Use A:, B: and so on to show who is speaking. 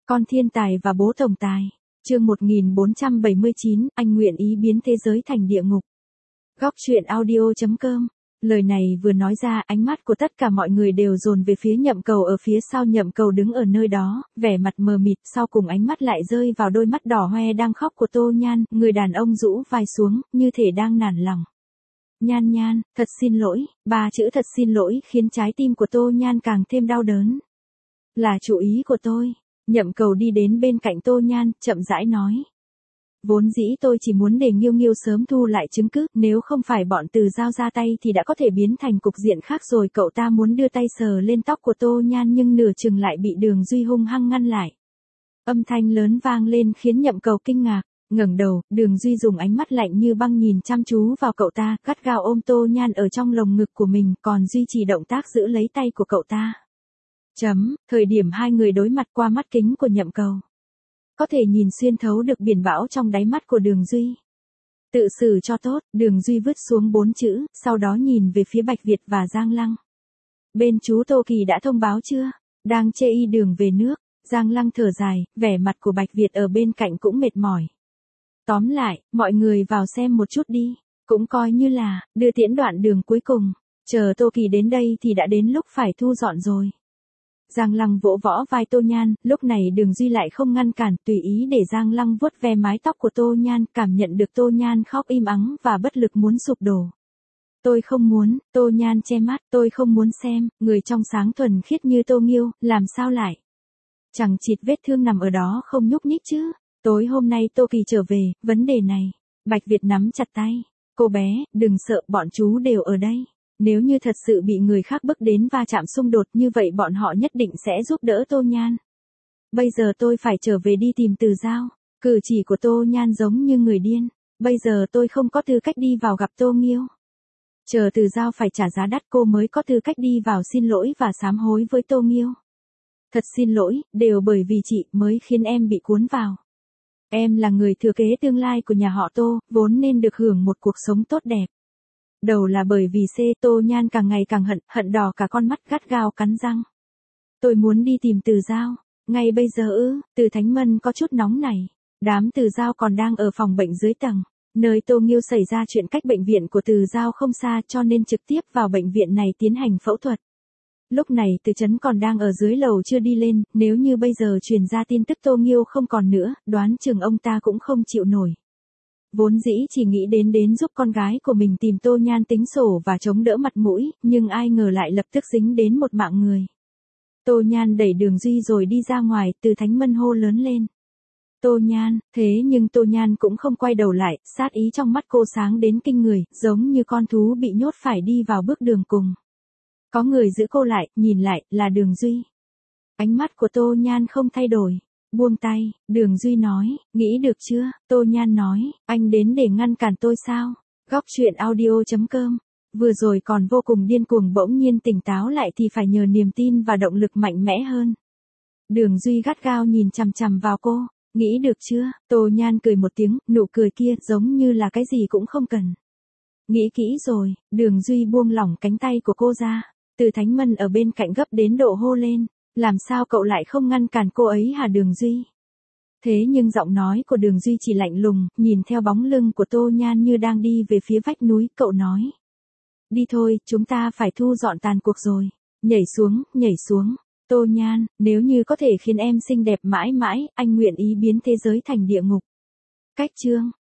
A: Con thiên tài và bố tổng tài. Chương 1479, anh nguyện ý biến thế giới thành địa ngục. Góc truyện audio.com. Lời này vừa nói ra, ánh mắt của tất cả mọi người đều dồn về phía Nhậm Cầu ở phía sau. Nhậm Cầu đứng ở nơi đó, vẻ mặt mờ mịt, sau cùng ánh mắt lại rơi vào đôi mắt đỏ hoe đang khóc của Tô Nhan. Người đàn ông rũ vai xuống, như thể đang nản lòng. Nhan Nhan, thật xin lỗi. Ba chữ thật xin lỗi khiến trái tim của Tô Nhan càng thêm đau đớn. Là chủ ý của tôi. Nhậm Cầu đi đến bên cạnh Tô Nhan, chậm rãi nói. Vốn dĩ tôi chỉ muốn để Nghiêu Nghiêu sớm thu lại chứng cứ, nếu không phải bọn Từ Giao ra tay thì đã có thể biến thành cục diện khác rồi. Cậu ta muốn đưa tay sờ lên tóc của Tô Nhan nhưng nửa chừng lại bị Đường Duy hung hăng ngăn lại. Âm thanh lớn vang lên khiến Nhậm Cầu kinh ngạc, ngẩng đầu, Đường Duy dùng ánh mắt lạnh như băng nhìn chăm chú vào cậu ta, gắt gao ôm Tô Nhan ở trong lồng ngực của mình, còn duy trì động tác giữ lấy tay của cậu ta. Thời điểm hai người đối mặt qua mắt kính của Nhậm Cầu, có thể nhìn xuyên thấu được biển bão trong đáy mắt của Đường Duy. Tự xử cho tốt, Đường Duy vứt xuống 4 chữ, sau đó nhìn về phía Bạch Việt và Giang Lăng. Bên chú Tô Kỳ đã thông báo chưa? Đang chê y đường về nước. Giang Lăng thở dài, vẻ mặt của Bạch Việt ở bên cạnh cũng mệt mỏi. Tóm lại, mọi người vào xem một chút đi, cũng coi như là đưa tiễn đoạn đường cuối cùng. Chờ Tô Kỳ đến đây thì đã đến lúc phải thu dọn rồi. Giang Lăng vỗ võ vai Tô Nhan, lúc này Đường Duy lại không ngăn cản, tùy ý để Giang Lăng vuốt ve mái tóc của Tô Nhan, cảm nhận được Tô Nhan khóc im ắng và bất lực muốn sụp đổ. Tôi không muốn. Tô Nhan che mắt, tôi không muốn xem, người trong sáng thuần khiết như Tô Nghiêu, làm sao lại chẳng chịt vết thương nằm ở đó không nhúc nhích chứ. Tối hôm nay Tô Kỳ trở về, vấn đề này. Bạch Việt nắm chặt tay. Cô bé, đừng sợ, bọn chú đều ở đây. Nếu như thật sự bị người khác bức đến va chạm xung đột như vậy bọn họ nhất định sẽ giúp đỡ Tô Nhan. Bây giờ tôi phải trở về đi tìm Từ Giao. Cử chỉ của Tô Nhan giống như người điên. Bây giờ tôi không có tư cách đi vào gặp Tô Nghiêu. Chờ Từ Giao phải trả giá đắt cô mới có tư cách đi vào xin lỗi và sám hối với Tô Nghiêu. Thật xin lỗi, đều bởi vì chị mới khiến em bị cuốn vào. Em là người thừa kế tương lai của nhà họ Tô, vốn nên được hưởng một cuộc sống tốt đẹp. Đầu là bởi vì Tô Nhan càng ngày càng hận đỏ cả con mắt, gắt gao cắn răng. Tôi muốn đi tìm Từ Giao. Ngay bây giờ Từ Thánh Mân có chút nóng này. Đám Từ Giao còn đang ở phòng bệnh dưới tầng, nơi Tô Nghiêu xảy ra chuyện, cách bệnh viện của Từ Giao không xa cho nên trực tiếp vào bệnh viện này tiến hành phẫu thuật. Lúc này Từ Chấn còn đang ở dưới lầu chưa đi lên, nếu như bây giờ truyền ra tin tức Tô Nghiêu không còn nữa, đoán chừng ông ta cũng không chịu nổi. Vốn dĩ chỉ nghĩ đến giúp con gái của mình tìm Tô Nhan tính sổ và chống đỡ mặt mũi, nhưng ai ngờ lại lập tức dính đến một mạng người. Tô Nhan đẩy Đường Duy rồi đi ra ngoài, Từ Thánh Mân hô lớn lên. Tô Nhan, thế nhưng Tô Nhan cũng không quay đầu lại, sát ý trong mắt cô sáng đến kinh người, giống như con thú bị nhốt phải đi vào bước đường cùng. Có người giữ cô lại, nhìn lại, là Đường Duy. Ánh mắt của Tô Nhan không thay đổi. Buông tay, Đường Duy nói, nghĩ được chưa? Tô Nhan nói, anh đến để ngăn cản tôi sao? Góc truyện audio.com. Vừa rồi còn vô cùng điên cuồng, bỗng nhiên tỉnh táo lại thì phải nhờ niềm tin và động lực mạnh mẽ hơn. Đường Duy gắt gao nhìn chằm chằm vào cô, nghĩ được chưa? Tô Nhan cười một tiếng, nụ cười kia giống như là cái gì cũng không cần. Nghĩ kỹ rồi. Đường Duy buông lỏng cánh tay của cô ra. Từ Thánh Mân ở bên cạnh gấp đến độ hô lên. Làm sao cậu lại không ngăn cản cô ấy hả Đường Duy? Thế nhưng giọng nói của Đường Duy chỉ lạnh lùng, nhìn theo bóng lưng của Tô Nhan như đang đi về phía vách núi, cậu nói. Đi thôi, chúng ta phải thu dọn tàn cuộc rồi. Nhảy xuống. Tô Nhan, nếu như có thể khiến em xinh đẹp mãi mãi, anh nguyện ý biến thế giới thành địa ngục. Cách chương.